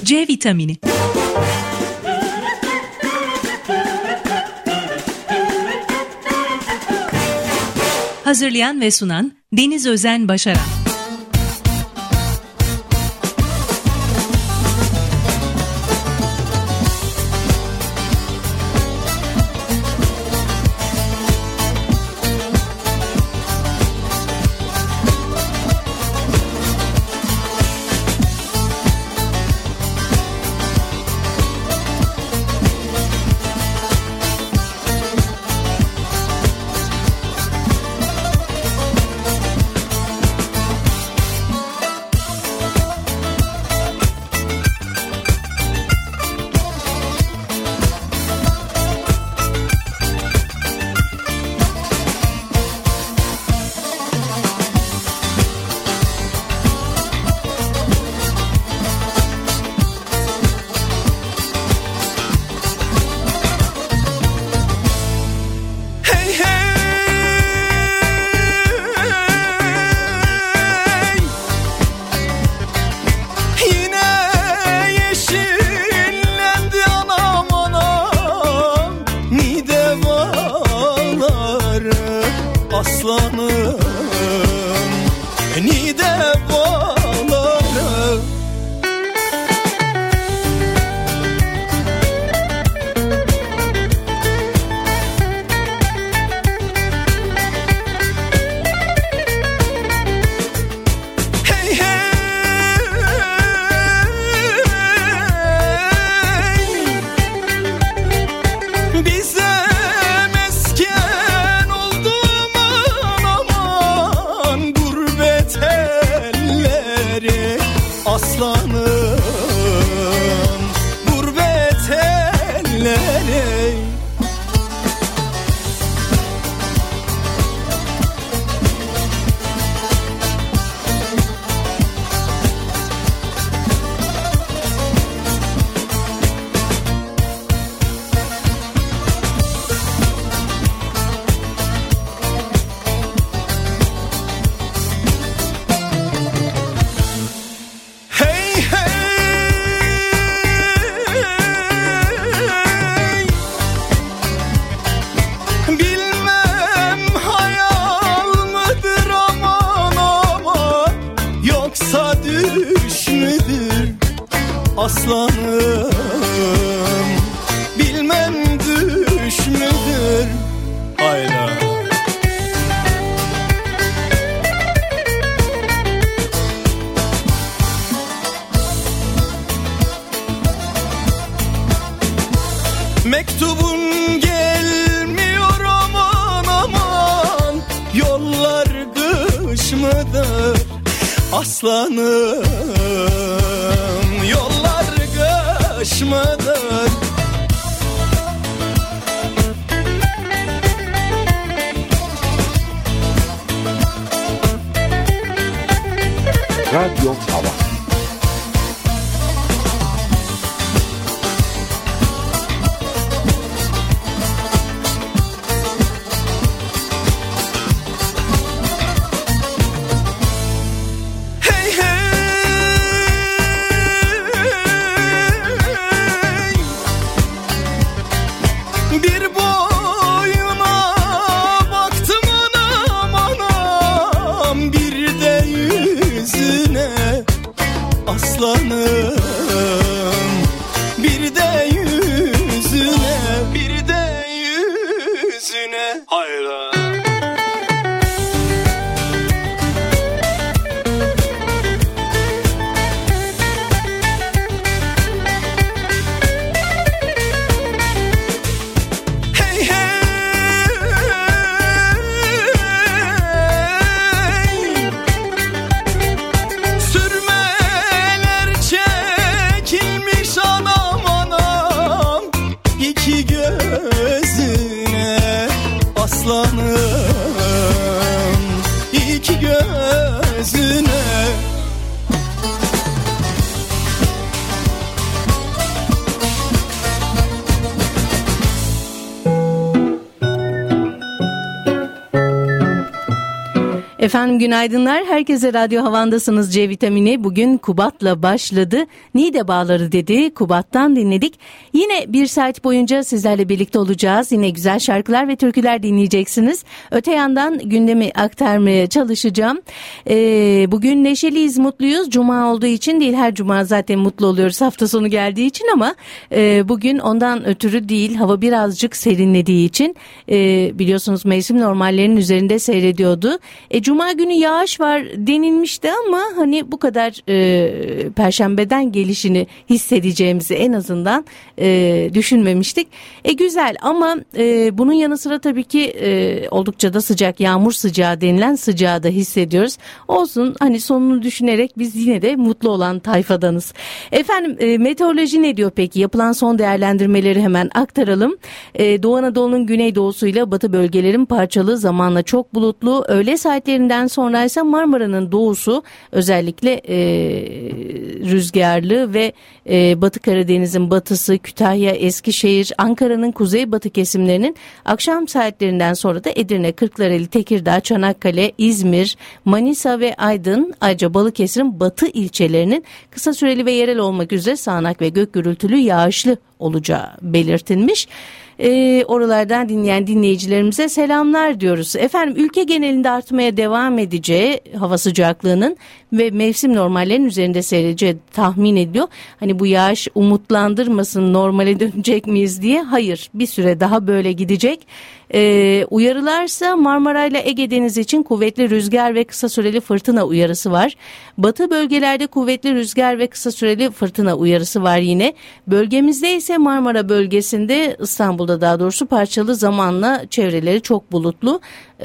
C vitamini. Hazırlayan ve sunan Deniz Özen Başaran. Aslanım bilmem düş müdür hayla. Mektubun gelmiyor aman aman, yollar kış mıdır aslanım, yollar kış mıdır? Radyo Hava. Aslanım bir de yüzüne, bir de yüzüne hayran. Efendim günaydınlar. Herkese Radyo Havan'dasınız. C vitamini bugün Kubat'la başladı. Niğde Bağları dedi. Kubat'tan dinledik. Yine bir saat boyunca sizlerle birlikte olacağız. Yine güzel şarkılar ve türküler dinleyeceksiniz. Öte yandan gündemi aktarmaya çalışacağım. Bugün neşeliyiz, mutluyuz. Cuma olduğu için değil. Her cuma zaten mutlu oluyoruz hafta sonu geldiği için ama bugün ondan ötürü değil. Hava birazcık serinlediği için biliyorsunuz mevsim normallerinin üzerinde seyrediyordu. Cuma günü yağış var denilmişti ama hani bu kadar Perşembeden gelişini hissedeceğimizi en azından düşünmemiştik. Güzel ama bunun yanı sıra tabii ki oldukça da sıcak, yağmur sıcağı denilen sıcağı da hissediyoruz. Olsun, hani sonunu düşünerek biz yine de mutlu olan tayfadanız. Efendim meteoroloji ne diyor peki? Yapılan son değerlendirmeleri hemen aktaralım. Doğu Anadolu'nun güneydoğusuyla batı bölgelerin parçalı, zamanla çok bulutlu, öğle saatlerinden sonra ise Marmara'nın doğusu özellikle rüzgarlı ve Batı Karadeniz'in batısı, Kütahya, Eskişehir, Ankara'nın kuzeybatı kesimlerinin akşam saatlerinden sonra da Edirne, Kırklareli, Tekirdağ, Çanakkale, İzmir, Manisa ve Aydın, ayrıca Balıkesir'in batı ilçelerinin kısa süreli ve yerel olmak üzere sağanak ve gök gürültülü yağışlı olacağı belirtilmiş. Oralardan dinleyen dinleyicilerimize selamlar diyoruz. Efendim ülke genelinde artmaya devam edeceği hava sıcaklığının ve mevsim normallerinin üzerinde seyredeceği tahmin ediliyor. Hani bu yağış umutlandırmasın, normale dönecek miyiz diye. Hayır, bir süre daha böyle gidecek. Uyarılarsa Marmara ile Ege Denizi için kuvvetli rüzgar ve kısa süreli fırtına uyarısı var. Batı bölgelerde kuvvetli rüzgar ve kısa süreli fırtına uyarısı var yine. Bölgemizde ise Marmara bölgesinde, İstanbul'da daha doğrusu parçalı, zamanla çevreleri çok bulutlu.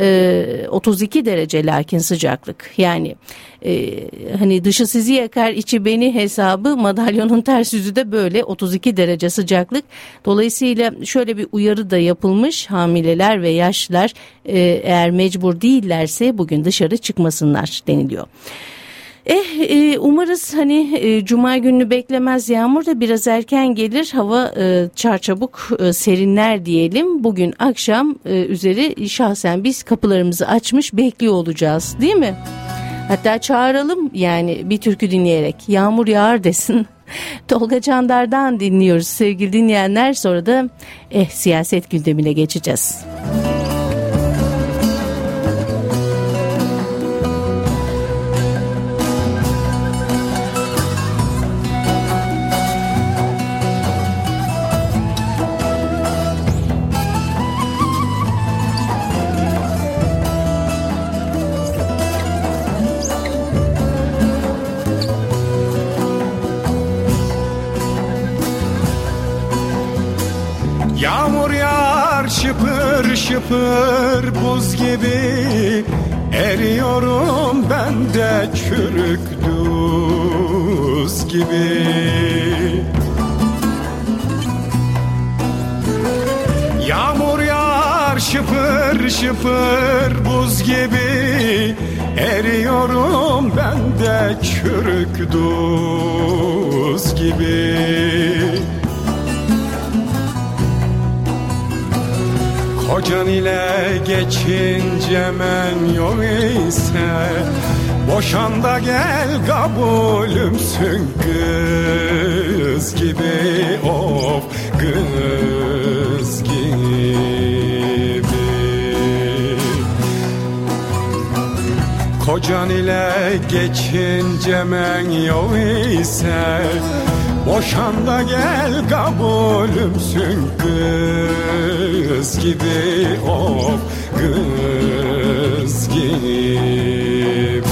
32 derece lakin sıcaklık, yani hani dışı sizi yakar içi beni hesabı, madalyonun ters yüzü de böyle 32 derece sıcaklık. Dolayısıyla şöyle bir uyarı da yapılmış: hamileler ve yaşlılar eğer mecbur değillerse bugün dışarı çıkmasınlar deniliyor. Umarız hani cuma gününü beklemez yağmur da biraz erken gelir, hava çarçabuk serinler diyelim. Bugün akşam üzeri şahsen biz kapılarımızı açmış bekliyor olacağız, değil mi? Hatta çağıralım, yani bir türkü dinleyerek yağmur yağar desin. Tolga Candar'dan dinliyoruz sevgili dinleyenler, sonra da siyaset gündemine geçeceğiz. Yağmur yağar şıpır şıpır buz gibi, eriyorum ben de çürük duz gibi. Yağmur yağar şıpır şıpır buz gibi, eriyorum ben de çürük duz gibi. Kocan ile geçince men yok ise, boşan da gel kabulümsün kız gibi, of kız gibi. Kocan ile geçince men yok ise, boşan da gel kabulümsün kız gibi, of kız gibi.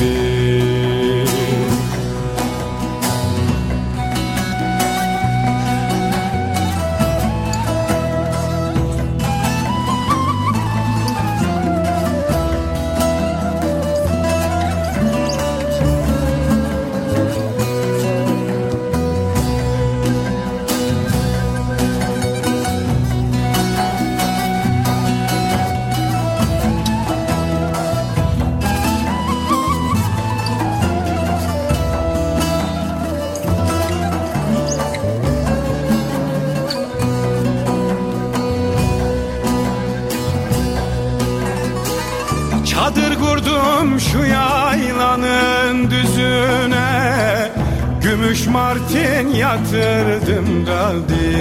Çadır kurdum şu yaylanın düzüne, gümüş martin yatırdım da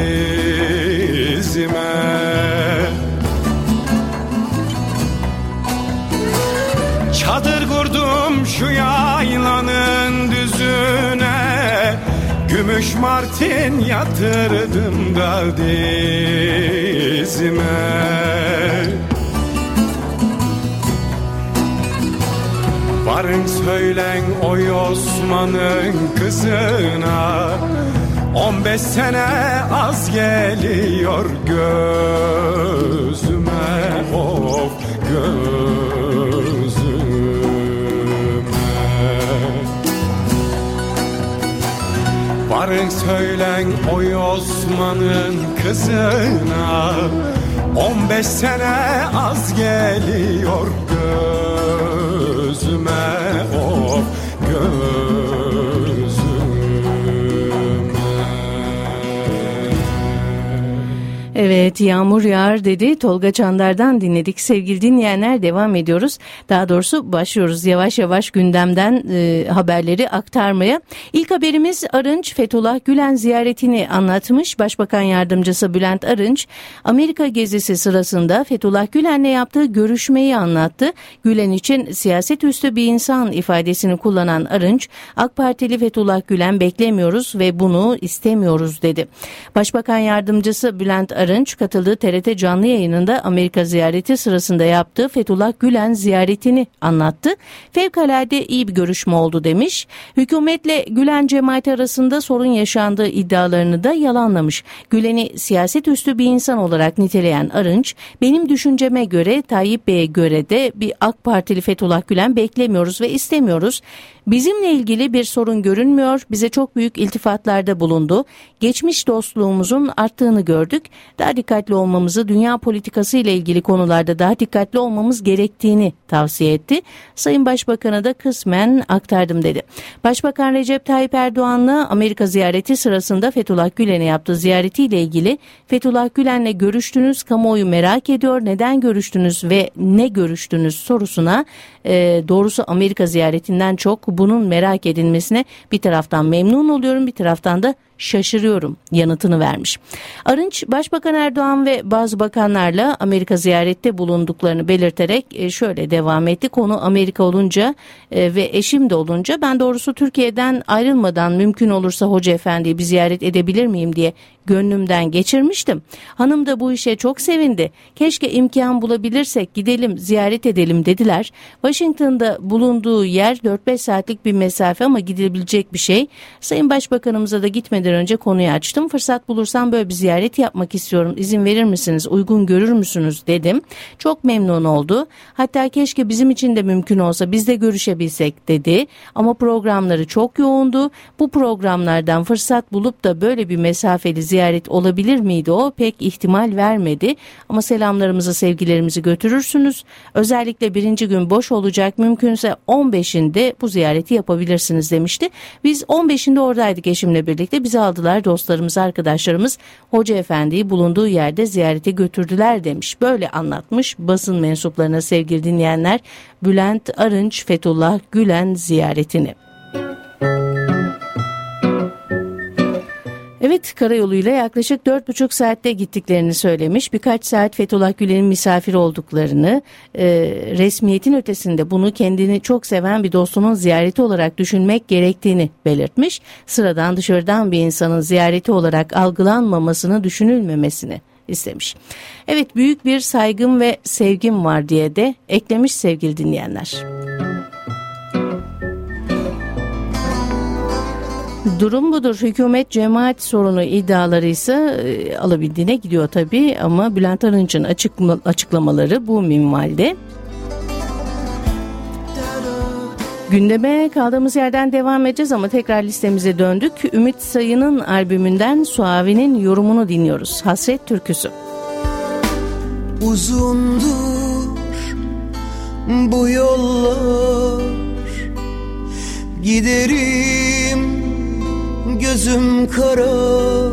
dizime. Çadır kurdum şu yaylanın düzüne, gümüş martin yatırdım da dizime. Varın söylen oy Osman'ın kızına, 15 sene az geliyor gözüme, of gözüme. Varın söylen oy Osman'ın kızına, 15 sene az geliyor gözüme, of gözüme. Evet, Yağmur Yağar dedi. Tolga Çandar'dan dinledik. Sevgili dinleyenler, devam ediyoruz. Daha doğrusu başlıyoruz yavaş yavaş gündemden haberleri aktarmaya. İlk haberimiz Arınç, Fethullah Gülen ziyaretini anlatmış. Başbakan Yardımcısı Bülent Arınç, Amerika gezisi sırasında Fethullah Gülen'le yaptığı görüşmeyi anlattı. Gülen için siyaset üstü bir insan ifadesini kullanan Arınç, AK Partili Fethullah Gülen beklemiyoruz ve bunu istemiyoruz dedi. Başbakan Yardımcısı Bülent Arınç katıldığı TRT canlı yayınında Amerika ziyareti sırasında yaptığı Fethullah Gülen ziyaretini anlattı. Fevkalade iyi bir görüşme oldu demiş. Hükümetle Gülen cemaati arasında sorun yaşandığı iddialarını da yalanlamış. Gülen'i siyaset üstü bir insan olarak niteleyen Arınç, benim düşünceme göre Tayyip Bey'e göre de bir AK Partili Fethullah Gülen beklemiyoruz ve istemiyoruz. Bizimle ilgili bir sorun görünmüyor. Bize çok büyük iltifatlarda bulundu. Geçmiş dostluğumuzun arttığını gördük. Daha dikkatli olmamızı, dünya politikası ile ilgili konularda daha dikkatli olmamız gerektiğini tavsiye etti. Sayın Başbakan'a da kısmen aktardım dedi. Başbakan Recep Tayyip Erdoğan'la Amerika ziyareti sırasında Fethullah Gülen'e yaptığı ziyaretiyle ilgili Fethullah Gülen'le görüştünüz, kamuoyu merak ediyor. Neden görüştünüz ve ne görüştünüz sorusuna doğrusu Amerika ziyaretinden çok bunun merak edilmesine bir taraftan memnun oluyorum, bir taraftan da şaşırıyorum yanıtını vermiş. Arınç, Başbakan Erdoğan ve bazı bakanlarla Amerika ziyarette bulunduklarını belirterek şöyle devam etti. Konu Amerika olunca ve eşim de olunca ben doğrusu Türkiye'den ayrılmadan mümkün olursa Hoca Efendi'yi bir ziyaret edebilir miyim diye gönlümden geçirmiştim. Hanım da bu işe çok sevindi. Keşke imkan bulabilirsek gidelim ziyaret edelim dediler. Washington'da bulunduğu yer 4-5 saatlik bir mesafe ama gidilebilecek bir şey. Sayın Başbakanımıza da gitmeden önce konuyu açtım. Fırsat bulursam böyle bir ziyaret yapmak istiyorum. İzin verir misiniz? Uygun görür müsünüz? Dedim. Çok memnun oldu. Hatta keşke bizim için de mümkün olsa biz de görüşebilsek dedi. Ama programları çok yoğundu. Bu programlardan fırsat bulup da böyle bir mesafeli ziyaret olabilir miydi o? Pek ihtimal vermedi. Ama selamlarımızı, sevgilerimizi götürürsünüz. Özellikle birinci gün boş olacak. Mümkünse 15'inde bu ziyareti yapabilirsiniz demişti. Biz 15'inde oradaydık eşimle birlikte. Bizi aldılar, dostlarımız, arkadaşlarımız Hoca Efendi'yi bulunduğu yerde ziyarete götürdüler demiş. Böyle anlatmış basın mensuplarına sevgili dinleyenler Bülent Arınç Fethullah Gülen ziyaretini. Evet, karayoluyla yaklaşık 4,5 saatte gittiklerini söylemiş. Birkaç saat Fethullah Gülen'in misafir olduklarını, resmiyetin ötesinde bunu kendini çok seven bir dostunun ziyareti olarak düşünmek gerektiğini belirtmiş. Sıradan dışarıdan bir insanın ziyareti olarak algılanmamasını, düşünülmemesini istemiş. Evet, büyük bir saygım ve sevgim var diye de eklemiş sevgili dinleyenler. Durum budur. Hükümet cemaat sorunu iddiaları ise alabildiğine gidiyor tabii ama Bülent Arınç'ın açıklamaları bu minvalde. Gündeme kaldığımız yerden devam edeceğiz ama tekrar listemize döndük. Ümit Sayın'ın albümünden Suavi'nin yorumunu dinliyoruz. Hasret türküsü. Uzundur bu yollar, giderim gözüm kara,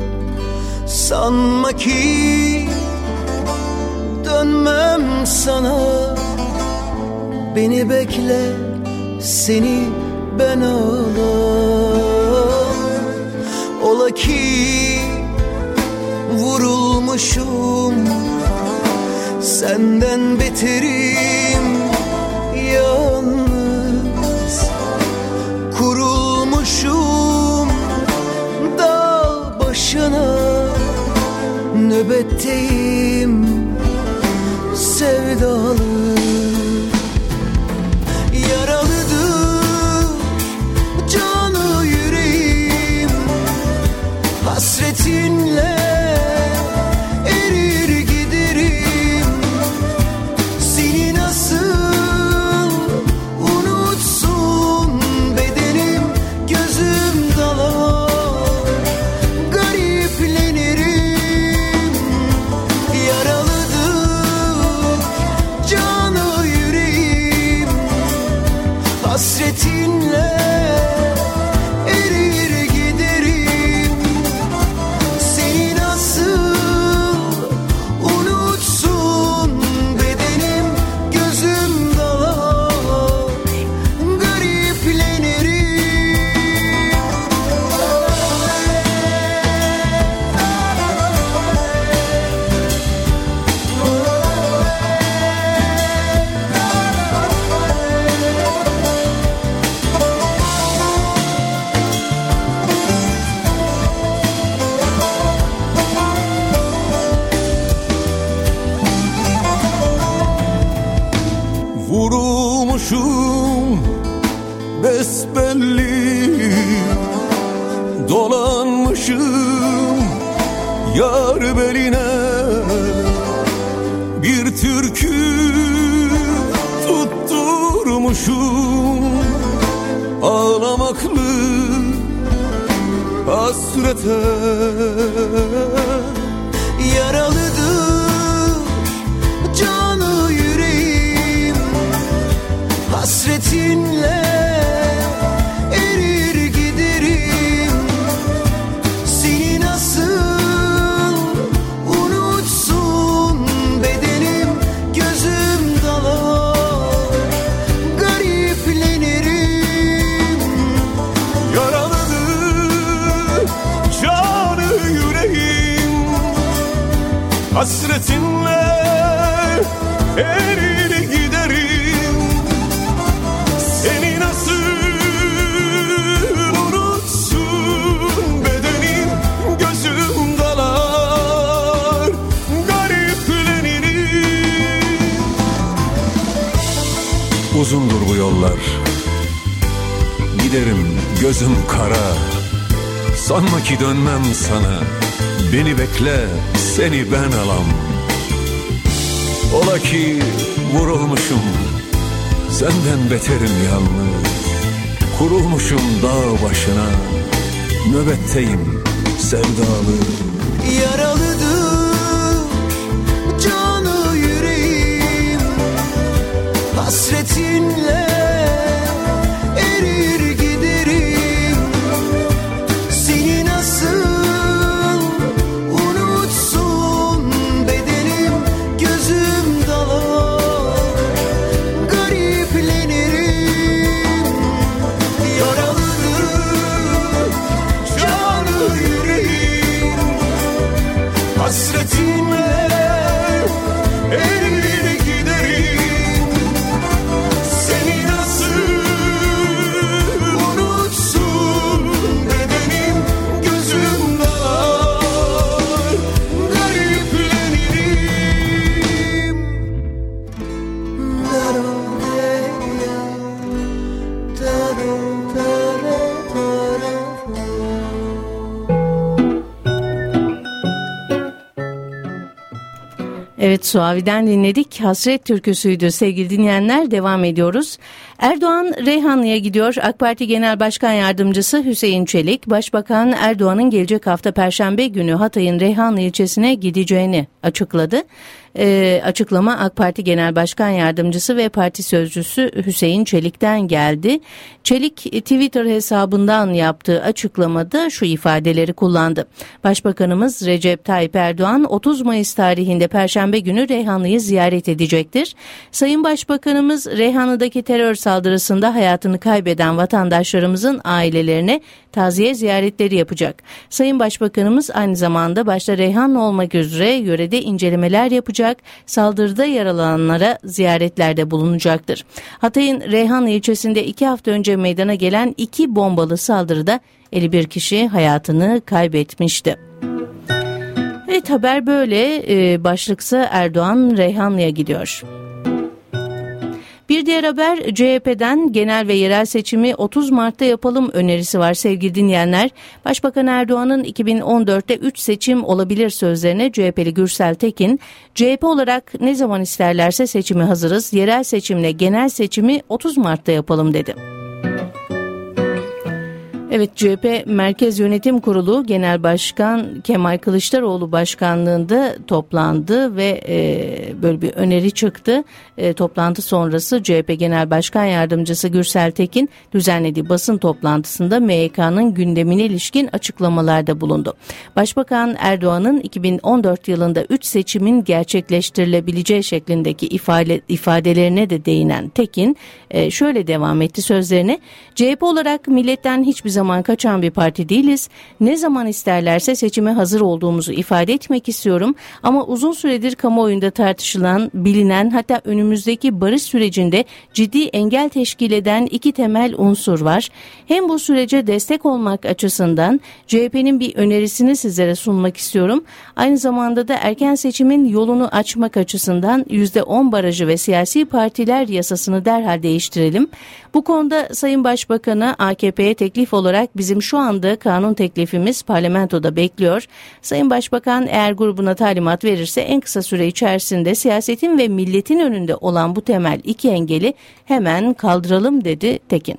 sanma ki dönmem sana, beni bekle, seni ben alam. Ola ki vurulmuşum, senden beterim yalnız. Kurulmuşum dağ başına, nöbetteyim sevdalı. Yaralıdır canı yüreğim, hasretinle erir giderim. Seni nasıl unutsun bedenim, gözüm dalar, gariplenirim. Yaralıdır canı yüreğim, hasretinle erir giderim. Seni nasıl unutsun bedenim, gözüm dalar, gariplenirim. Vurulmuşum besbelli, dolanmışım yar beline. Bir türkü tutturmuşum ağlamaklı hasrete. Yaralıdır canı yüreğim, hasretinle erir giderim. Seni nasıl unutsun bedenim, gözüm dalar, gariplenirim. Yaralıdır canı yüreğim, hasretinle erir giderim. Seni nasıl unutsun bedenim, gözüm dalar, gariplenirim. Uzundur bu yollar, giderim gözüm kara. Sanma ki dönmem sana, beni bekle, seni ben alam. Ola ki vurulmuşum, senden beterim yalnız. Kurulmuşum dağ başına, nöbetteyim sevdalı. Yaralıdır canı yüreğim, hasretinle erir giderim. Seni nasıl unutsun bedenim, gözüm dalar, gariplenirim. Yaralıdır canı yüreğim, hasretinle erir giderim. Seni nasıl unutsun bedenim, gözüm dalar, gariplenirim. Evet, Suavi'den dinledik. Hasret türküsüydü sevgili dinleyenler. Devam ediyoruz. Erdoğan Reyhanlı'ya gidiyor. AK Parti Genel Başkan Yardımcısı Hüseyin Çelik, Başbakan Erdoğan'ın gelecek hafta Perşembe günü Hatay'ın Reyhanlı ilçesine gideceğini açıkladı. Açıklama AK Parti Genel Başkan Yardımcısı ve Parti Sözcüsü Hüseyin Çelik'ten geldi. Çelik Twitter hesabından yaptığı açıklamada şu ifadeleri kullandı. Başbakanımız Recep Tayyip Erdoğan 30 Mayıs tarihinde Perşembe günü Reyhanlı'yı ziyaret edecektir. Sayın Başbakanımız Reyhanlı'daki terör saldırısında hayatını kaybeden vatandaşlarımızın ailelerine taziye ziyaretleri yapacak. Sayın Başbakanımız aynı zamanda başta Reyhanlı olmak üzere yörede incelemeler yapacak, saldırıda yaralananlara ziyaretlerde bulunacaktır. Hatay'ın Reyhanlı ilçesinde 2 hafta önce meydana gelen 2 bombalı saldırıda 51 kişi hayatını kaybetmişti. Evet, haber böyle. Başlıksa Erdoğan Reyhanlı'ya gidiyor. Bir diğer haber CHP'den genel ve yerel seçimi 30 Mart'ta yapalım önerisi var sevgili dinleyenler. Başbakan Erdoğan'ın 2014'te 3 seçim olabilir sözlerine CHP'li Gürsel Tekin, CHP olarak ne zaman isterlerse seçimi hazırız, yerel seçimle genel seçimi 30 Mart'ta yapalım dedi. Evet, CHP Merkez Yönetim Kurulu Genel Başkan Kemal Kılıçdaroğlu başkanlığında toplandı ve böyle bir öneri çıktı. Toplantı sonrası CHP Genel Başkan Yardımcısı Gürsel Tekin düzenlediği basın toplantısında MYK'nın gündemine ilişkin açıklamalarda bulundu. Başbakan Erdoğan'ın 2014 yılında 3 seçimin gerçekleştirilebileceği şeklindeki ifadelerine de değinen Tekin şöyle devam etti sözlerine. CHP olarak milletten hiçbir zaman kaçan bir parti değiliz. Ne zaman isterlerse seçime hazır olduğumuzu ifade etmek istiyorum. Ama uzun süredir kamuoyunda tartışılan, bilinen, hatta önümüzdeki barış sürecinde ciddi engel teşkil eden 2 temel unsur var. Hem bu sürece destek olmak açısından CHP'nin bir önerisini sizlere sunmak istiyorum. Aynı zamanda da erken seçimin yolunu açmak açısından %10 barajı ve siyasi partiler yasasını derhal değiştirelim. Bu konuda Sayın Başbakan'a AKP'ye teklif olarak bizim şu anda kanun teklifimiz parlamentoda bekliyor. Sayın Başbakan eğer grubuna talimat verirse en kısa süre içerisinde siyasetin ve milletin önünde olan bu temel 2 engeli hemen kaldıralım dedi Tekin.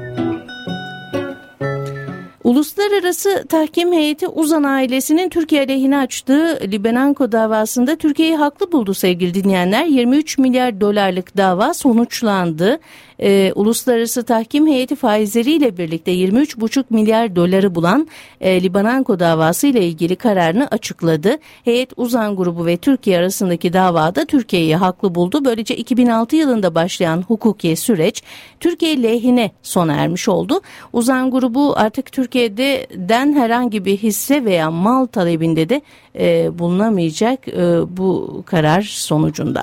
Uluslararası Tahkim Heyeti Uzan ailesinin Türkiye aleyhine açtığı Libenanko davasında Türkiye'yi haklı buldu sevgili dinleyenler. 23 milyar dolarlık dava sonuçlandı. Uluslararası Tahkim Heyeti faizleriyle birlikte 23,5 milyar doları bulan Libenanko davası ile ilgili kararını açıkladı. Heyet Uzan grubu ve Türkiye arasındaki davada Türkiye'yi haklı buldu. Böylece 2006 yılında başlayan hukuki süreç Türkiye lehine sona ermiş oldu. Uzan grubu artık Türkiye'den herhangi bir hisse veya mal talebinde de bulunamayacak bu karar sonucunda.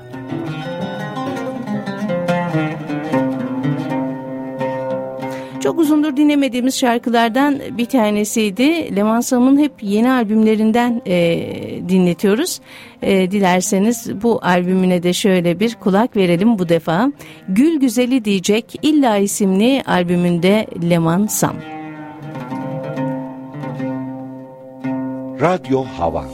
Çok uzundur dinlemediğimiz şarkılardan bir tanesiydi. Leman Sam'ın hep yeni albümlerinden dinletiyoruz. Dilerseniz bu albümüne de şöyle bir kulak verelim bu defa. Gül Güzeli Diyecek İlla isimli albümünde Leman Sam. Radyo Hava.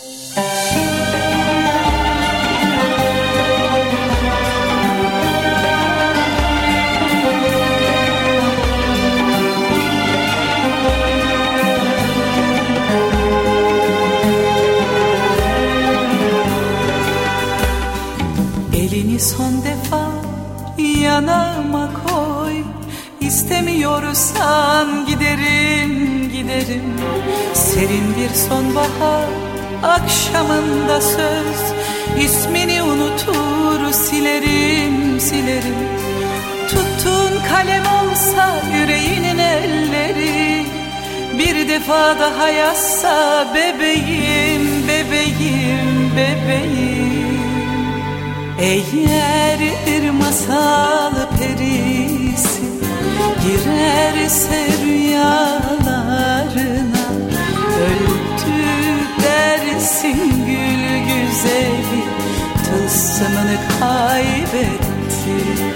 Elini son defa yanağıma koy. İstemiyorsan giderim, giderim. Serin bir sonbahar akşamında söz. İsmini unutur silerim, silerim. Tuttuğun kalem olsa yüreğinin elleri. Bir defa daha yazsa bebeğim, bebeğim, bebeğim. Eğer bir masal perisi girerse rüyalarına, öldü dersin gül güzeli, tılsımını kaybetti.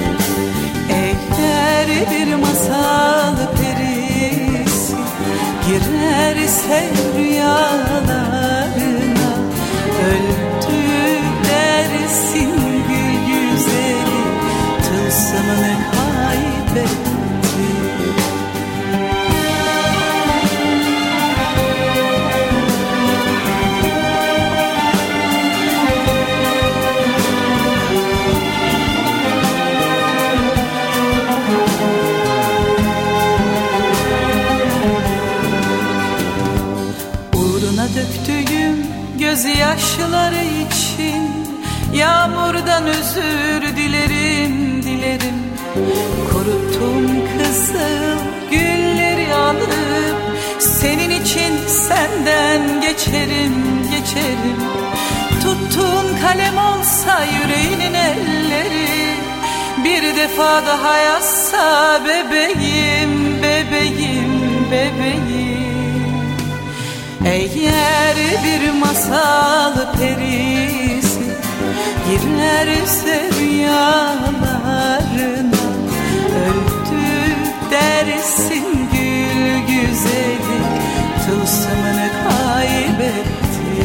Eğer bir masal perisi girerse rüyalarına, öldü dersin gül güzeli, tılsımını kaybetti. gözyaşları için yağmurdan özür dilerim, dilerim. Kuruttum kızıl gülleri alıp senin için senden geçerim, geçerim. Tuttuğun kalem olsa yüreğinin elleri, bir defa daha yazsa bebeğim, bebeğim, bebeğim. Eğer bir masal perisi girerse rüyalarına, öldü dersin gül güzeli, tılsımını kaybetti.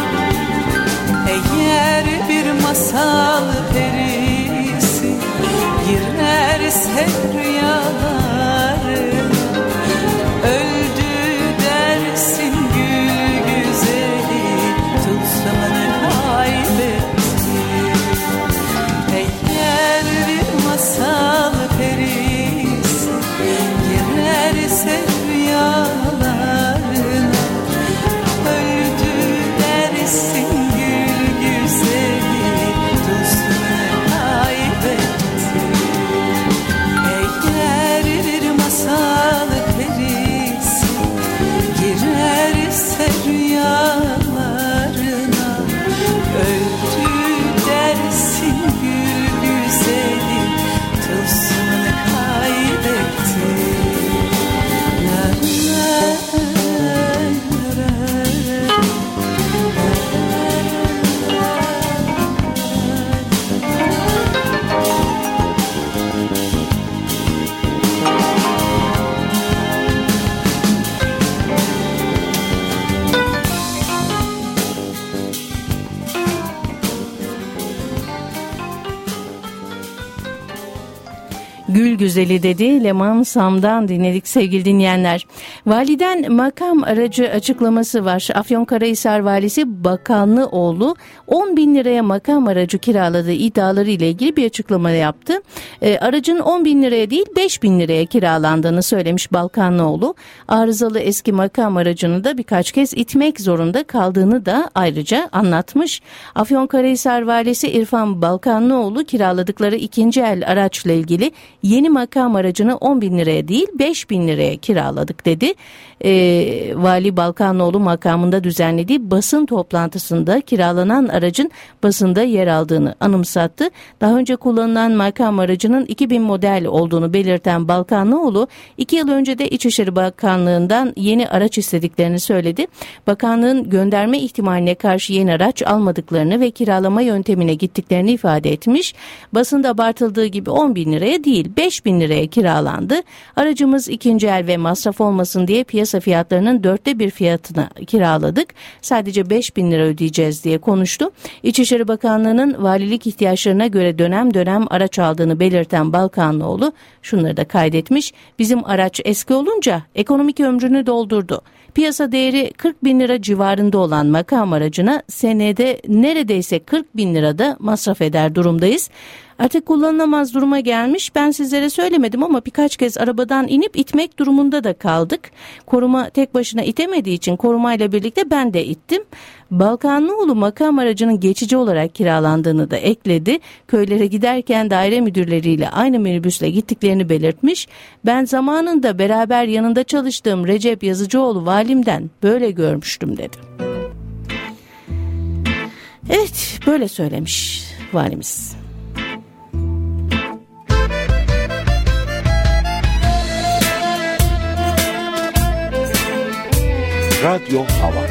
Eğer bir masal perisi girerse rüyalarına, öldü dersin gül güzeli, tılsımını kaybetti. Eğer bir masal perisi girerse rüyalarına, öldü dersin gül güzeli, tılsımını kaybetti. Eğer bir masal perisi girerse rüyalarına, öldü dersin gül güzeli, tılsımını kaybetti. La la la Gül Güzeli dedi. Leman Sam'dan dinledik sevgili dinleyenler. Validen makam aracı açıklaması var. Afyonkarahisar Valisi Bakanlıoğlu 10 bin liraya makam aracı kiraladığı iddiaları ile ilgili bir açıklama yaptı. Aracın 10 bin liraya değil 5 bin liraya kiralandığını söylemiş Balkanlıoğlu. Arızalı eski makam aracını da birkaç kez itmek zorunda kaldığını da ayrıca anlatmış. Afyonkarahisar Valisi İrfan Balkanlıoğlu kiraladıkları ikinci el araçla ilgili yeni makam aracını 10 bin liraya değil 5 bin liraya kiraladık dedi. Vali Balkanlıoğlu makamında düzenlediği basın toplantısında kiralanan aracın basında yer aldığını anımsattı. Daha önce kullanılan makam aracının 2000 model olduğunu belirten Balkanlıoğlu 2 yıl önce de İçişleri Bakanlığı'ndan yeni araç istediklerini söyledi. Bakanlığın gönderme ihtimaline karşı yeni araç almadıklarını ve kiralama yöntemine gittiklerini ifade etmiş. Basında abartıldığı gibi 10 bin liraya değil 5 bin liraya kiralandı. Aracımız ikinci el ve masraf olmasın diye piyasa fiyatlarının 1/4 fiyatına kiraladık. Sadece 5 bin lira ödeyeceğiz diye konuştu. İçişleri Bakanlığı'nın valilik ihtiyaçlarına göre dönem dönem araç aldığını belirten Balkanlıoğlu şunları da kaydetmiş. Bizim araç eski olunca ekonomik ömrünü doldurdu. Piyasa değeri 40 bin lira civarında olan makam aracına senede neredeyse 40 bin lirada masraf eder durumdayız. Artık kullanılamaz duruma gelmiş. Ben sizlere söylemedim ama birkaç kez arabadan inip itmek durumunda da kaldık. Koruma tek başına itemediği için korumayla birlikte ben de ittim. Balkanlıoğlu makam aracının geçici olarak kiralandığını da ekledi. Köylere giderken daire müdürleriyle aynı minibüsle gittiklerini belirtmiş. Ben zamanında beraber yanında çalıştığım Recep Yazıcıoğlu valimden böyle görmüştüm dedi. Evet, böyle söylemiş valimiz. Radyo Hava.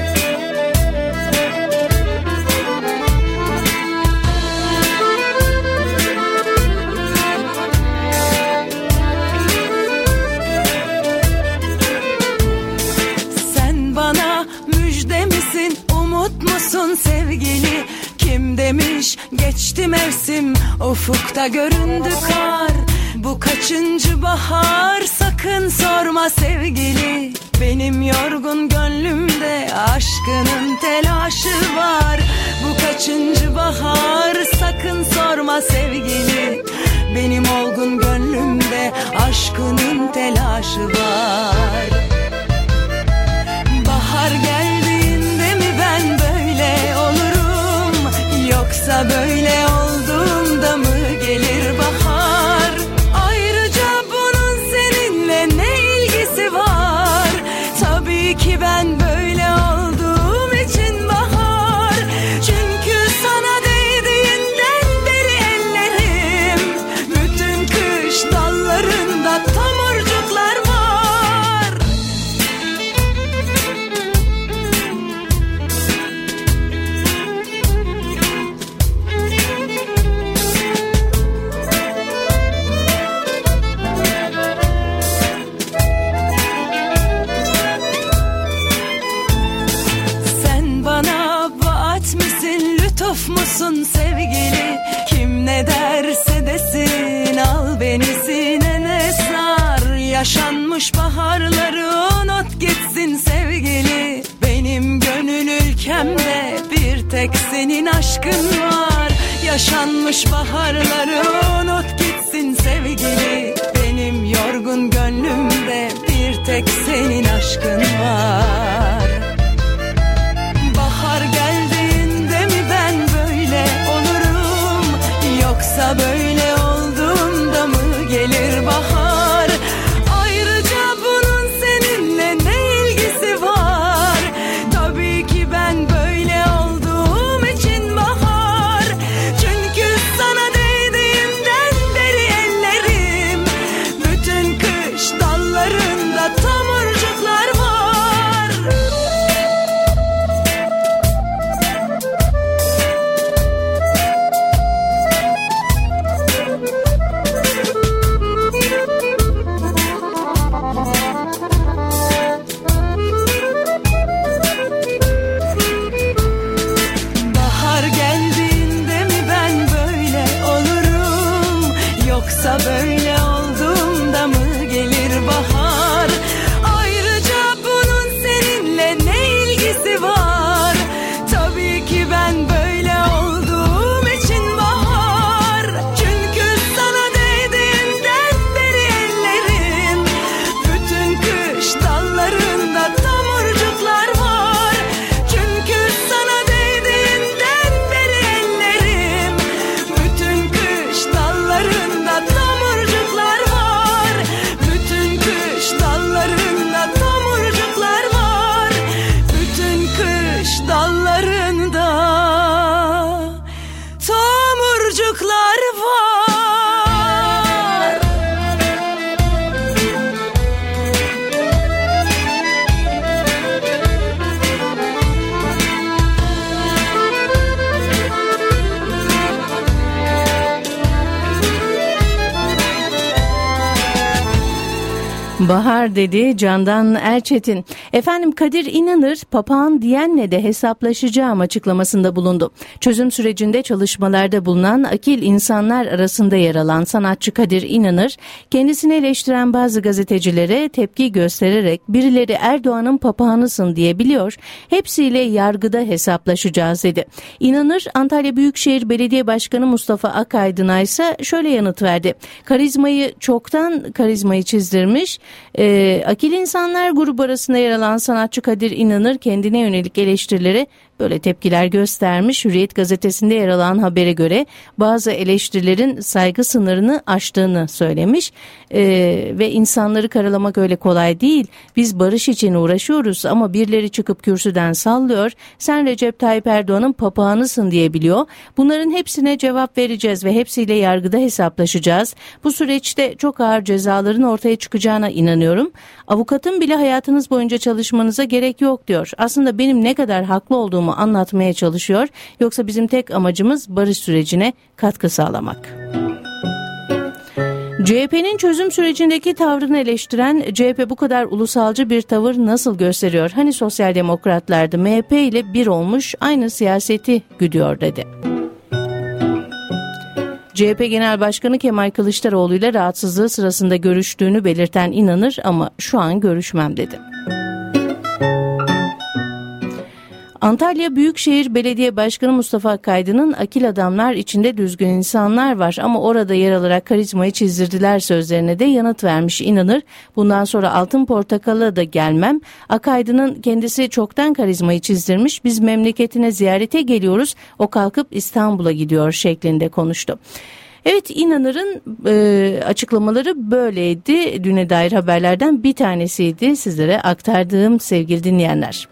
Sen bana müjde misin, umut musun sevgili? Kim demiş geçti mevsim, ufukta göründü kar. Bu kaçıncı bahar, sakın sorma sevgili. Benim yorgun gönlümde aşkının telaşı var. Bu kaçıncı bahar, sakın sorma sevgili. Benim olgun gönlümde aşkının telaşı var. Bahar geldiğinde mi ben böyle olurum? Yaşanmış baharları unut gitsin sevgili. Benim gönül ülkemde bir tek senin aşkın var. Yaşanmış baharları unut gitsin sevgili. Benim yorgun gönlümde bir tek senin aşkın var. Bahar geldiğinde mi ben böyle olurum, yoksa böyle olduğumda mı gelir bahar? Ayrıca bunun seninle ne ilgisi var? Tabii ki ben böyle olduğum için bahar. Çünkü sana değdiğimden beri ellerim, bütün kış dallarında tomurcuklar var. Bahar geldiğinde mi ben böyle olurum, yoksa böyle olduğumda mı gelir bahar? Ayrıca bunun seninle ne ilgisi var? Tabii ki ben böyle olduğum için bahar. Çünkü sana değdiğimden beri ellerim, bütün kış dallarında tomurcuklar var. Çünkü sana değdiğimden beri ellerim, bütün kış dallarında tomurcuklar var. Bütün kış dallarında tomurcuklar var. Bütün kış dallarında tomurcuklar var. Bahar dedi Candan Erçetin. Efendim Kadir İnanır papağan diyenle de hesaplaşacağım açıklamasında bulundu. Çözüm sürecinde çalışmalarda bulunan akil insanlar arasında yer alan sanatçı Kadir İnanır, kendisini eleştiren bazı gazetecilere tepki göstererek birileri Erdoğan'ın papağanısın diyebiliyor, hepsiyle yargıda hesaplaşacağız dedi. İnanır Antalya Büyükşehir Belediye Başkanı Mustafa Akaydın'a ise şöyle yanıt verdi. Karizmayı çizdirmiş. Akil insanlar grubu arasında yer alan sanatçı Kadir İnanır kendine yönelik eleştirilere böyle tepkiler göstermiş. Hürriyet gazetesinde yer alan habere göre bazı eleştirilerin saygı sınırını aştığını söylemiş ve insanları karalamak öyle kolay değil. Biz barış için uğraşıyoruz ama birileri çıkıp kürsüden sallıyor. Sen Recep Tayyip Erdoğan'ın papağanısın diyebiliyor. Bunların hepsine cevap vereceğiz ve hepsiyle yargıda hesaplaşacağız. Bu süreçte çok ağır cezaların ortaya çıkacağına inanıyorum. Avukatın bile hayatınız boyunca çalışmanıza gerek yok diyor. Aslında benim ne kadar haklı olduğumu anlatmaya çalışıyor. Yoksa bizim tek amacımız barış sürecine katkı sağlamak. CHP'nin çözüm sürecindeki tavrını eleştiren CHP bu kadar ulusalcı bir tavır nasıl gösteriyor? Hani sosyal demokratlardı, MHP ile bir olmuş, aynı siyaseti güdüyor dedi. CHP Genel Başkanı Kemal Kılıçdaroğlu ile rahatsızlığı sırasında görüştüğünü belirten İnanır ama şu an görüşmem dedi. Antalya Büyükşehir Belediye Başkanı Mustafa Akaydın'ın akil adamlar içinde düzgün insanlar var ama orada yer alarak karizmayı çizdirdiler sözlerine de yanıt vermiş İnanır. Bundan sonra Altın Portakal'a da gelmem. Akaydın'ın kendisi çoktan karizmayı çizdirmiş. Biz memleketine ziyarete geliyoruz. O kalkıp İstanbul'a gidiyor şeklinde konuştu. Evet, İnanır'ın açıklamaları böyleydi. Düne dair haberlerden bir tanesiydi sizlere aktardığım sevgili dinleyenler.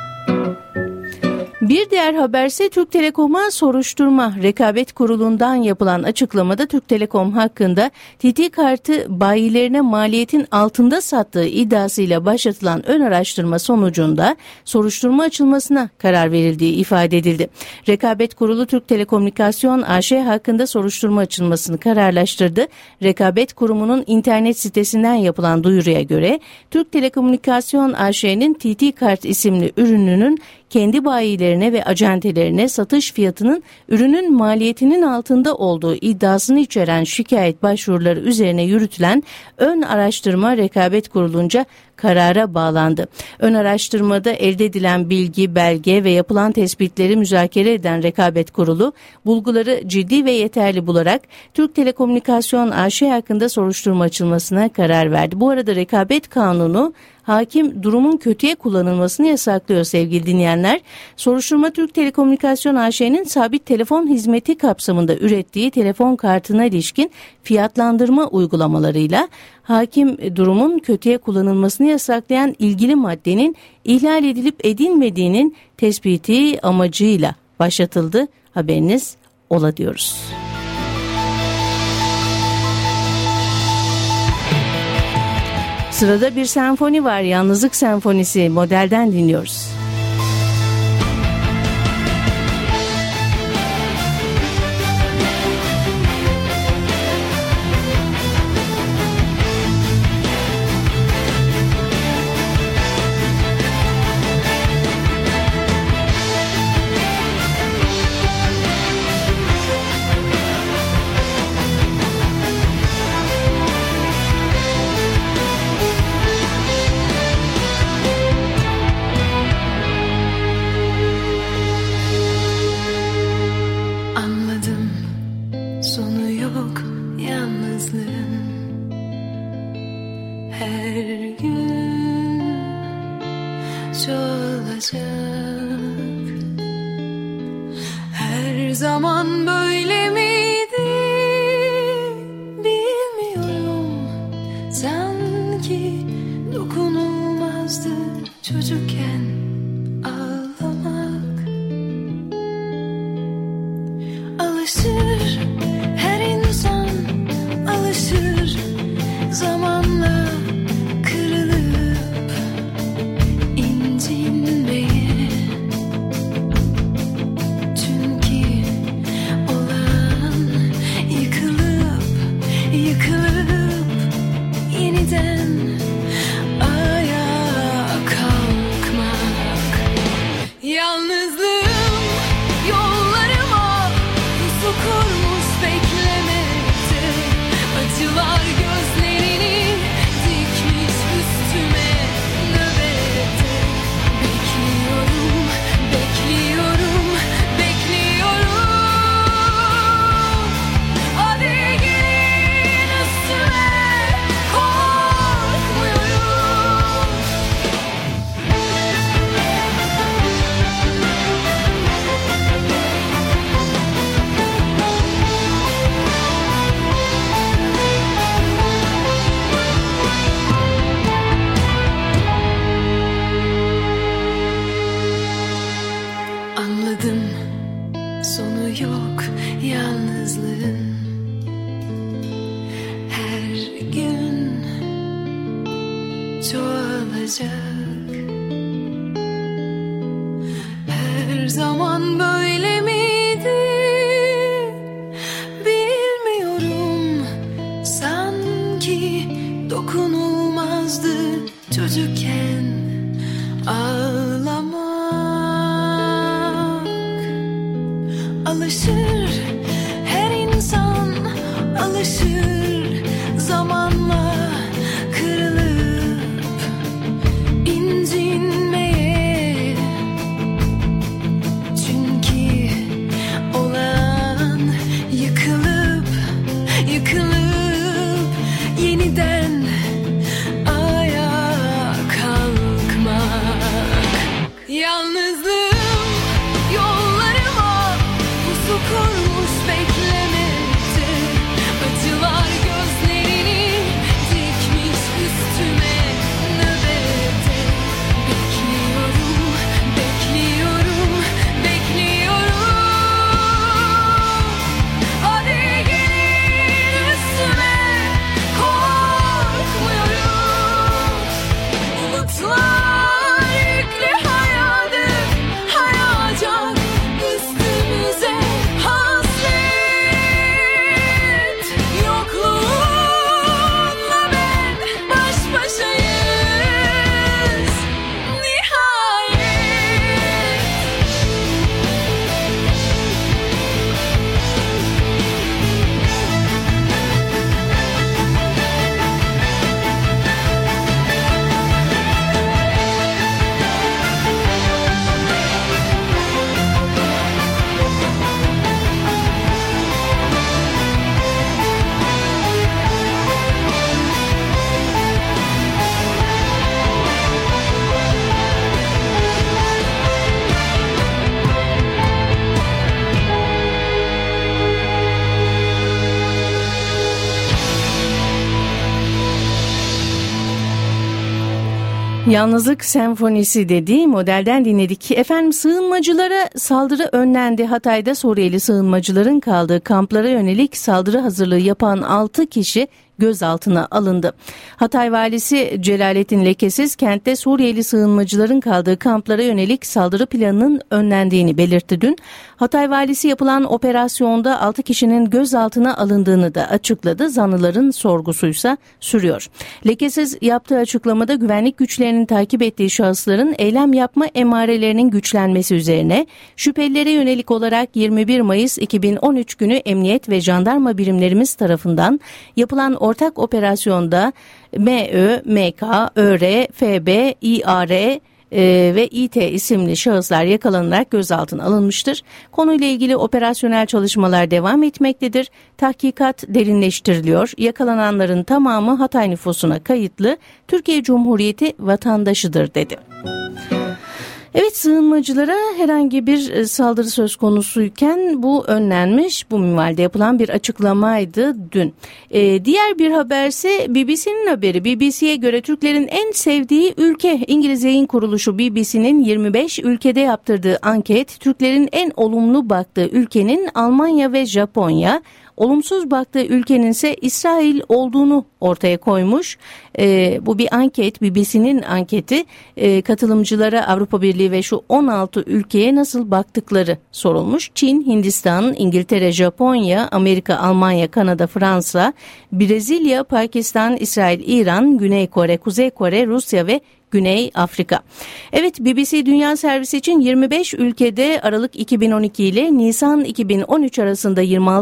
Bir diğer haberse Türk Telekom'a soruşturma. Rekabet Kurulu'ndan yapılan açıklamada Türk Telekom hakkında TT kartı bayilerine maliyetin altında sattığı iddiasıyla başlatılan ön araştırma sonucunda soruşturma açılmasına karar verildiği ifade edildi. Rekabet Kurulu Türk Telekomünikasyon AŞ hakkında soruşturma açılmasını kararlaştırdı. Rekabet Kurumu'nun internet sitesinden yapılan duyuruya göre Türk Telekomünikasyon AŞ'nin TT kart isimli ürününün kendi bayilerine ve acentelerine satış fiyatının ürünün maliyetinin altında olduğu iddiasını içeren şikayet başvuruları üzerine yürütülen ön araştırma Rekabet Kurulu'nca karara bağlandı. Ön araştırmada elde edilen bilgi, belge ve yapılan tespitleri müzakere eden Rekabet Kurulu, bulguları ciddi ve yeterli bularak Türk Telekomünikasyon AŞ hakkında soruşturma açılmasına karar verdi. Bu arada Rekabet Kanunu hakim durumun kötüye kullanılmasını yasaklıyor sevgili dinleyenler. Soruşturma Türk Telekomünikasyon AŞ'nin sabit telefon hizmeti kapsamında ürettiği telefon kartına ilişkin fiyatlandırma uygulamalarıyla hakim durumun kötüye kullanılmasını yasaklayan ilgili maddenin ihlal edilip edilmediğinin tespiti amacıyla başlatıldı. Haberiniz ola diyoruz. Sırada bir senfoni var. Yalnızlık Senfonisi, Model'den dinliyoruz. Her zaman böyle miydi bilmiyorum. Sanki dokunulmazdı çocukken ağlamak. Alışır her insan, alışır zamanla kırılıp incinmeye. Çünkü olan yıkılıp yeniden ayağa kalkmak. Yalnızlığım yollarıma pusu kurmuş beklemekte. Acılar gözlerini dikmiş üstüme nöbette. Bekliyorum, bekliyorum, bekliyorum. Hadi gelin üstüme, korkmuyorum. Anladım, sonu yok yalnızlığın. Her gün çoğalacak. Her zaman böyle miydi bilmiyorum. Sanki dokunulmazdı çocukken ağlamak. Alışır her insan, alışır zamanla kırılıp incinmeye. Çünkü olan yıkılıp yeniden ayağa kalkmak. Yalnızlık Senfonisi dediği modelden dinledik. Efendim, sığınmacılara saldırı önlendi. Hatay'da Suriyeli sığınmacıların kaldığı kamplara yönelik saldırı hazırlığı yapan 6 kişi gözaltına alındı. Hatay valisi Celalettin Lekesiz kentte Suriyeli sığınmacıların kaldığı kamplara yönelik saldırı planının önlendiğini belirtti dün. Hatay valisi yapılan operasyonda 6 kişinin gözaltına alındığını da açıkladı. Zanlıların sorgusuysa sürüyor. Lekesiz yaptığı açıklamada güvenlik güçlerinin takip ettiği şahısların eylem yapma emarelerinin güçlenmesi üzerine şüphelilere yönelik olarak 21 Mayıs 2013 günü emniyet ve jandarma birimlerimiz tarafından yapılan ortak operasyonda MÖ, MK, ÖR, FB, İAR ve İT isimli şahıslar yakalanarak gözaltına alınmıştır. Konuyla ilgili operasyonel çalışmalar devam etmektedir. Tahkikat derinleştiriliyor. Yakalananların tamamı Hatay nüfusuna kayıtlı Türkiye Cumhuriyeti vatandaşıdır dedi. Evet, sığınmacılara herhangi bir saldırı söz konusuyken bu önlenmiş. Bu minvalde yapılan bir açıklamaydı dün. Diğer bir haberse BBC'nin haberi. BBC'ye göre Türklerin en sevdiği ülke, İngiliz yayın kuruluşu BBC'nin 25 ülkede yaptırdığı anket, Türklerin en olumlu baktığı ülkenin Almanya ve Japonya, olumsuz baktığı ülkenin ise İsrail olduğunu ortaya koymuş. Bu bir anket, BBC'nin anketi. Katılımcılara Avrupa Birliği ve şu 16 ülkeye nasıl baktıkları sorulmuş. Çin, Hindistan, İngiltere, Japonya, Amerika, Almanya, Kanada, Fransa, Brezilya, Pakistan, İsrail, İran, Güney Kore, Kuzey Kore, Rusya ve Güney Afrika. Evet, BBC Dünya Servisi için 25 ülkede Aralık 2012 ile Nisan 2013 arasında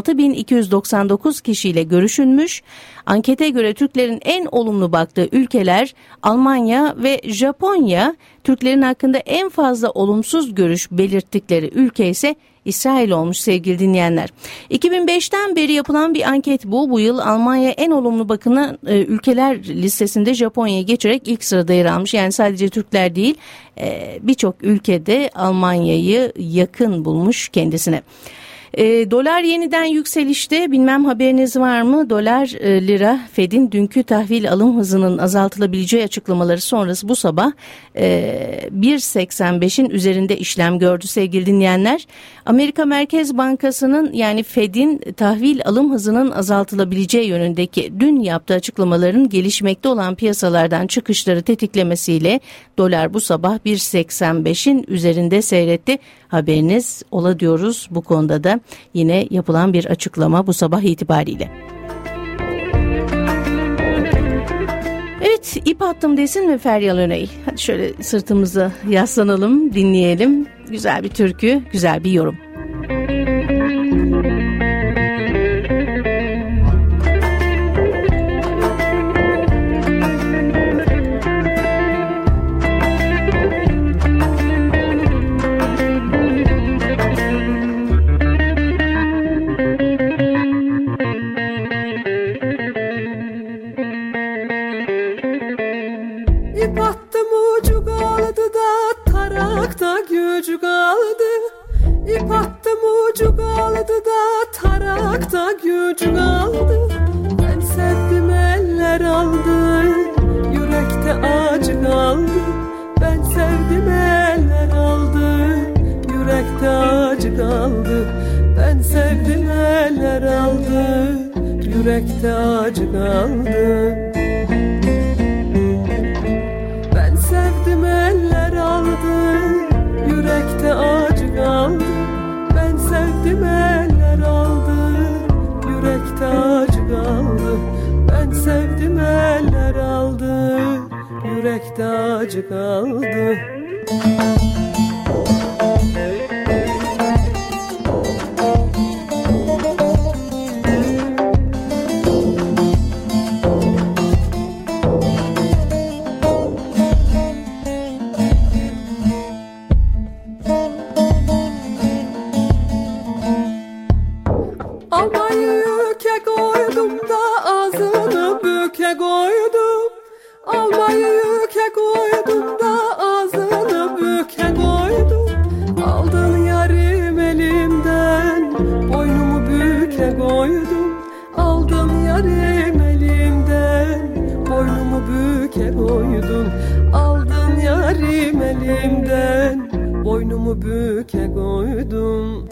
26.299 kişiyle görüşülmüş. Ankete göre Türklerin en olumlu baktığı ülkeler Almanya ve Japonya. Türklerin hakkında en fazla olumsuz görüş belirttikleri ülke ise İsrail olmuş sevgili dinleyenler. 2005'ten beri yapılan bir anket bu. Bu yıl Almanya en olumlu bakılan ülkeler listesinde Japonya'yı geçerek ilk sırada yer almış. Yani sadece Türkler değil, birçok ülkede Almanya'yı yakın bulmuş kendisine. Dolar yeniden yükselişte, bilmem haberiniz var mı? Dolar lira Fed'in dünkü tahvil alım hızının azaltılabileceği açıklamaları sonrası bu sabah 1.85'in üzerinde işlem gördü sevgili dinleyenler. Amerika Merkez Bankası'nın yani Fed'in tahvil alım hızının azaltılabileceği yönündeki dün yaptığı açıklamaların gelişmekte olan piyasalardan çıkışları tetiklemesiyle dolar bu sabah 1.85'in üzerinde seyretti. Haberiniz ola diyoruz, bu konuda da yine yapılan bir açıklama bu sabah itibariyle. Evet, ip attım desin mi Feryal Öney? Hadi şöyle sırtımıza yaslanalım, dinleyelim. Güzel bir türkü, güzel bir yorum. İp attım ucu kaldı da tarakta gücü kaldı. İp attım ucu kaldı da tarakta gücü kaldı. Ben sevdim eller aldı, yürekte acı kaldı. Ben sevdim eller aldı, yürekte acı kaldı. Ben sevdim eller aldı, yürekte acı kaldı. Ben sevdim eller aldı, yürekte acı kaldı. Ben sevdim eller aldı, yürekte acı kaldı. Ben sevdim eller aldı, yürekte acı kaldı. Almayı yüke koydum da ağzını büke koydum. Almayı yüke koydum da ağzını büke koydum. Aldın yarim elimden, boynumu büke koydum. Aldın yarim elimden, boynumu büke koydum. Aldın boynumu büke koydum.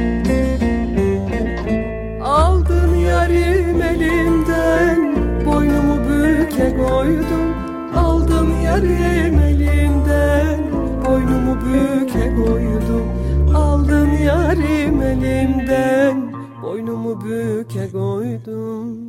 Aldın yarim elimden, boynumu büke koydum. Aldın yarim elimden, boynumu büke koydum. Aldın yarim elimden, boynumu büke koydum.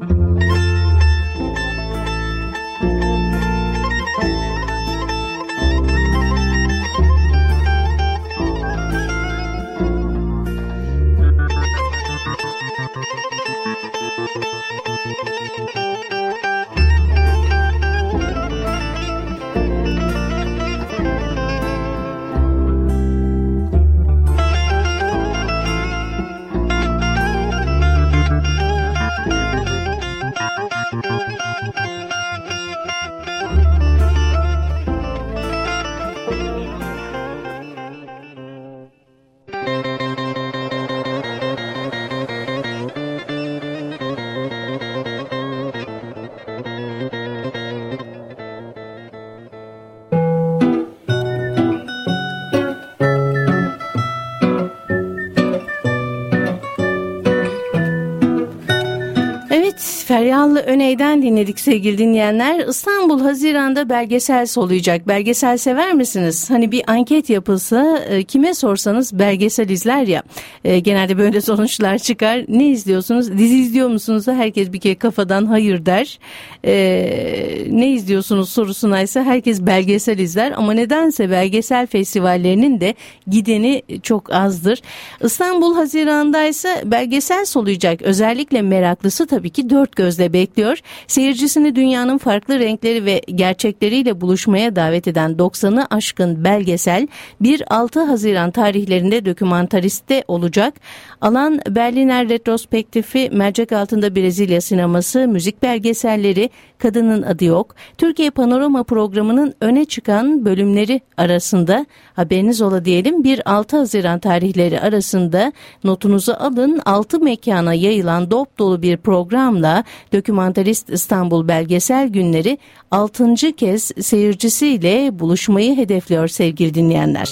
Feryallı Öney'den dinledik sevgili dinleyenler. İstanbul Haziran'da belgesel soluyacak. Belgesel sever misiniz? Hani bir anket yapılsa kime sorsanız belgesel izler ya. Genelde böyle sonuçlar çıkar. Ne izliyorsunuz? Dizi izliyor musunuz? Herkes bir kere kafadan hayır der. Ne izliyorsunuz sorusuna ise herkes belgesel izler. Ama nedense belgesel festivallerinin de gideni çok azdır. İstanbul Haziran'da ise belgesel soluyacak. Özellikle meraklısı tabii ki dört gözle bekliyor. Seyircisini dünyanın farklı renkleri ve gerçekleriyle buluşmaya davet eden 90'ı aşkın belgesel 1-6 Haziran tarihlerinde dokümantariste olacak. Alan Berliner Retrospektifi, Mercek Altında Brezilya Sineması, müzik belgeselleri, Kadının Adı Yok, Türkiye Panorama programının öne çıkan bölümleri arasında, haberiniz ola diyelim, 1-6 Haziran tarihleri arasında notunuzu alın, 6 mekana yayılan dop dolu bir programla Dokümentarist İstanbul Belgesel Günleri 6. kez seyircisiyle buluşmayı hedefliyor sevgili dinleyenler.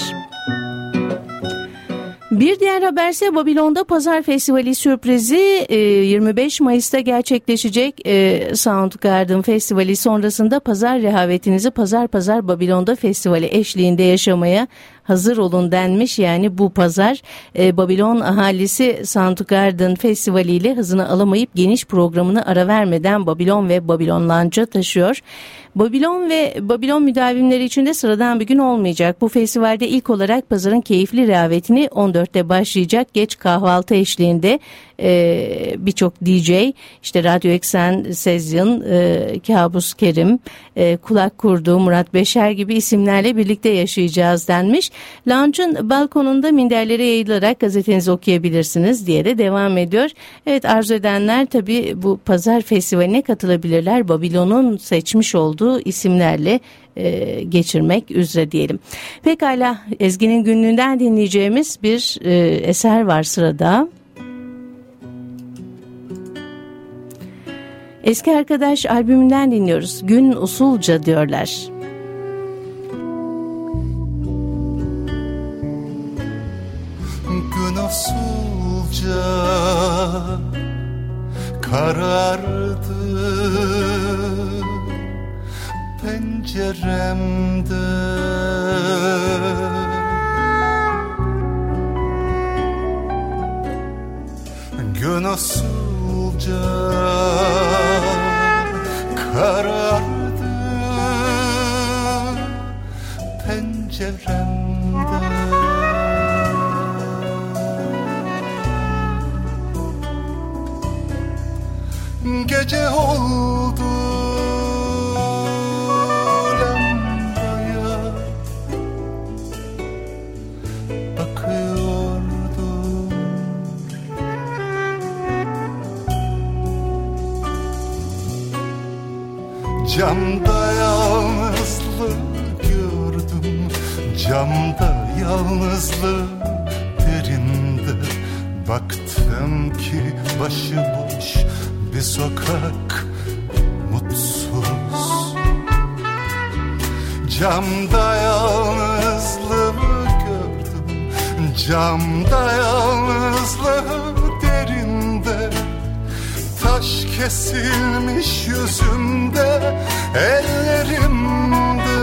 Bir diğer haberse Babilon'da Pazar Festivali sürprizi 25 Mayıs'ta gerçekleşecek. Soundgarden Festivali sonrasında pazar rehavetinizi Pazar Babilon'da festivali eşliğinde yaşamaya hazır olun denmiş. Yani bu pazar Babilon ahalisi Soundgarden Festivali ile hızını alamayıp geniş programını ara vermeden Babilon ve Babilon Lounge'a taşıyor. Babilon ve Babilon müdavimleri için de sıradan bir gün olmayacak. Bu festivalde ilk olarak pazarın keyifli rehavetini 14'te başlayacak geç kahvaltı eşliğinde birçok DJ, işte Radyo Eksen, Sezgin, Kabus Kerim, Kulak Kurdu, Murat Beşer gibi isimlerle birlikte yaşayacağız denmiş. Lounge'un balkonunda minderlere yayılarak gazetenizi okuyabilirsiniz diye de devam ediyor. Evet, arzu edenler tabii bu pazar festivaline katılabilirler. Babilon'un seçmiş olduğu isimlerle geçirmek üzere diyelim. Pekala, Ezgi'nin günlüğünden dinleyeceğimiz bir eser var sırada. Eski Arkadaş albümünden dinliyoruz. Gün usulca diyorlar. Gün usulca karardı penceremde, gün usulca karardı penceremde. Gece oldu lambaya bakıyordum, camda yalnızlık gördüm, camda yalnızlık derinde. Baktım ki başıboş bir sokak, mutsuz. Camda yalnızlığı gördüm, Camda yalnızlığı derinde, taş kesilmiş yüzümde, ellerimde.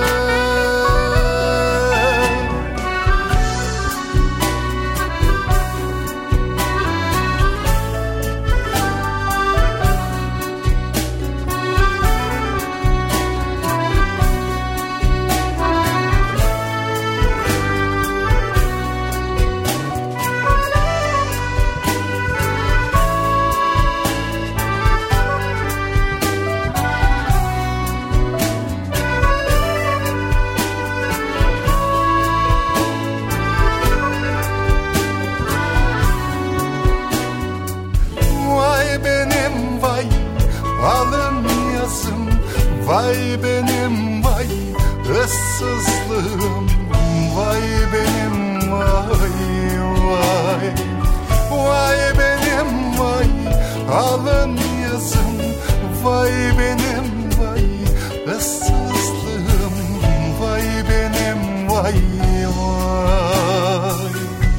Vay benim vay ıssızlığım, vay benim vay vay. Vay benim vay alın yazım, vay benim vay ıssızlığım, vay benim vay vay.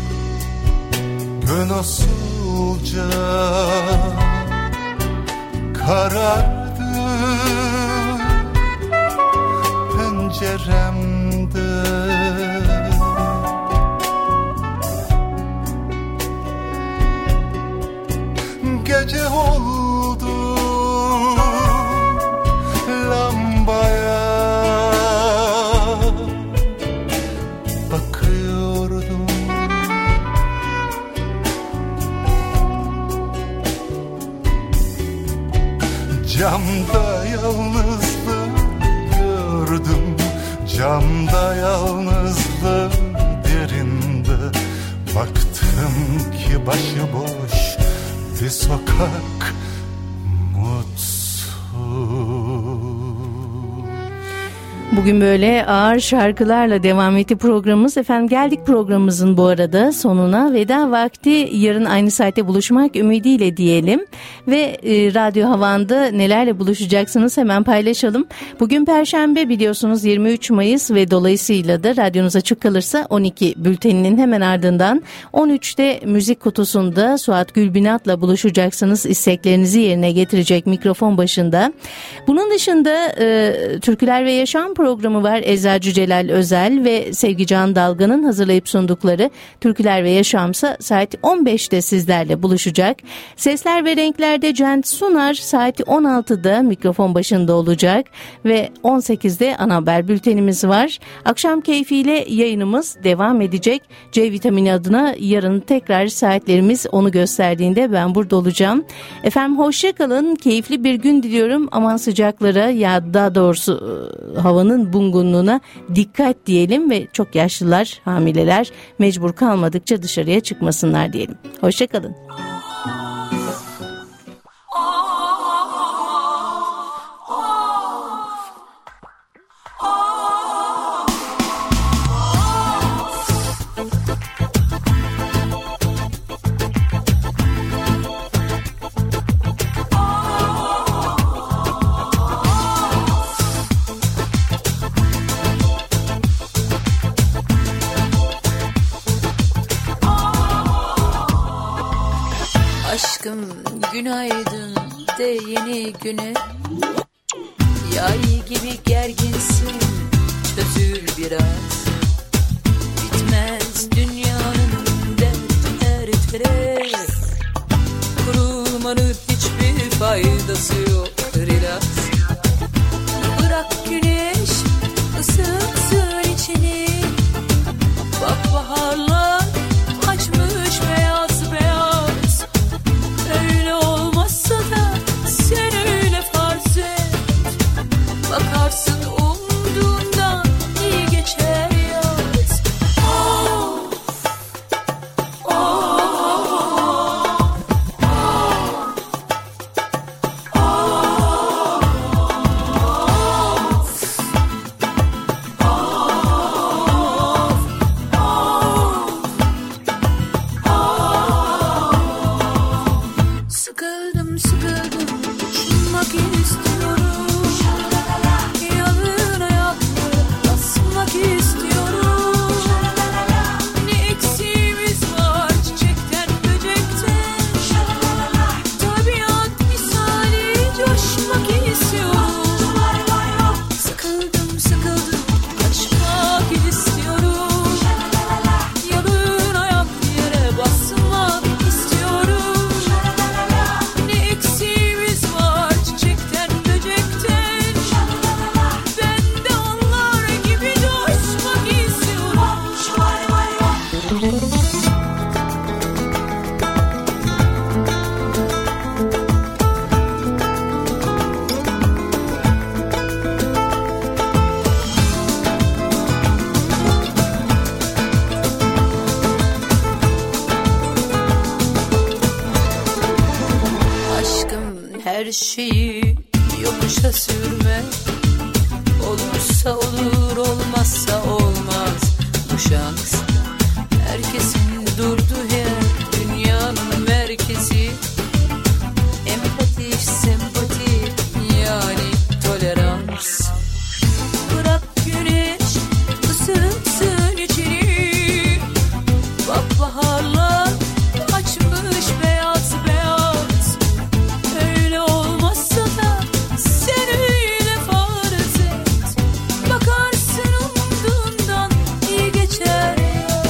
Gün usulca karardı penceremde, gece oldu lambaya bakıyordum. Camda yalnızlığı gördüm, camda yalnızlığı derinde. Baktım ki başıboş bir sokak, mutsuz. Bugün böyle ağır şarkılarla devam etti programımız. Efendim geldik programımızın bu arada sonuna. Veda vakti, yarın aynı saatte buluşmak ümidiyle diyelim. Ve Radyo Havan'da nelerle buluşacaksınız hemen paylaşalım. Bugün Perşembe biliyorsunuz 23 Mayıs ve dolayısıyla da radyonuz açık kalırsa 12 bülteninin hemen ardından 13'te Müzik Kutusu'nda Suat Gülbinat'la buluşacaksınız. İsteklerinizi yerine getirecek mikrofon başında. Bunun dışında Türküler ve Yaşam programı var. Eczacı Celal Özel ve Sevgi Can Dalga'nın hazırlayıp sundukları Türküler ve Yaşam'sa saat 15'te sizlerle buluşacak. Sesler ve Renkler'de Cent Sunar saat 16'da mikrofon başında olacak ve 18'de ana haber bültenimiz var. Akşam keyfiyle yayınımız devam edecek. C vitamini adına yarın tekrar saatlerimiz onu gösterdiğinde ben burada olacağım. Efendim hoşça kalın. Keyifli bir gün diliyorum. Aman sıcaklara, ya daha doğrusu havanın bungunluğuna dikkat diyelim ve çok yaşlılar, hamileler mecbur kalmadıkça dışarıya çıkmasınlar diyelim. Hoşça kalın. Aşkım günaydın de yeni güne. Yay gibi gerginsin, çözül biraz. Bitmez dünyanın dertleri. Kurulmanın hiçbir faydası yok, relax. Bırak güneş ısıtsın içini. Bak baharlar açmış beyaz beyaz. Öyle olmazsa da sen öyle farz et. Bakarsın umduğundan iyi geçer yaz. Oh, oh, oh, sıkıldım, uçmak istiyorum. Yalnız her şeyi yokuşa sürme. Olursa olur, olmazsa olmaz. Bu şans herkesin durduğu yer, dünyanın merkezi. Empati, sempati, yani tolerans. Bırak güneş ısınsın içini. Bak baharlar açmış beyaz beyaz. Öyle olmazsa da sen öyle farz et. Bakarsın umduğundan iyi geçer.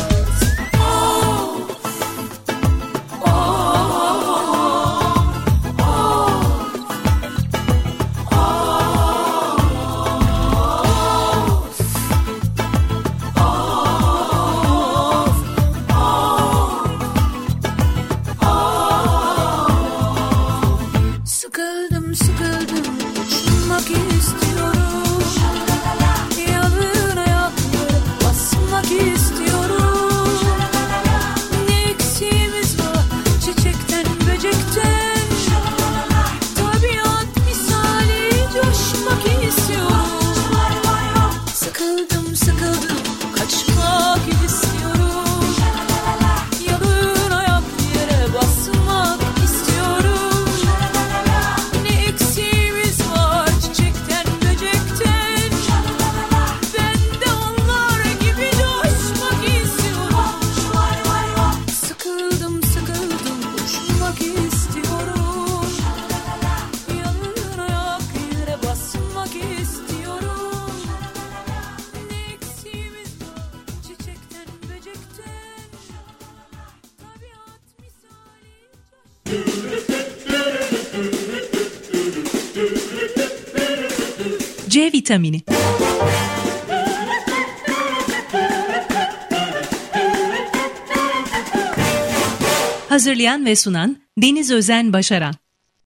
Oh, oh, sıkıldım sıkıldım, uçmak istiyorum. Yalın ayaklara basmak istiyorum. Ne eksiğimiz var çiçekten böcekten. Tabiat misali coşmak istiyorum. Sıkıldım sıkıldım, kaçmak istiyorum. Yalın ayak yere basmak istiyorum. Ne eksiğimiz var çiçekten böcekten. Ben de onlar gibi coşmak istiyorum. Sıkıldım sıkıldım, uçmak istiyorum. Yalın ayak yere basmak istiyorum. Ne eksiğimiz var çiçekten böcekten. Tabiat misali C vitamini. Hazırlayan ve sunan Deniz Özen Başaran.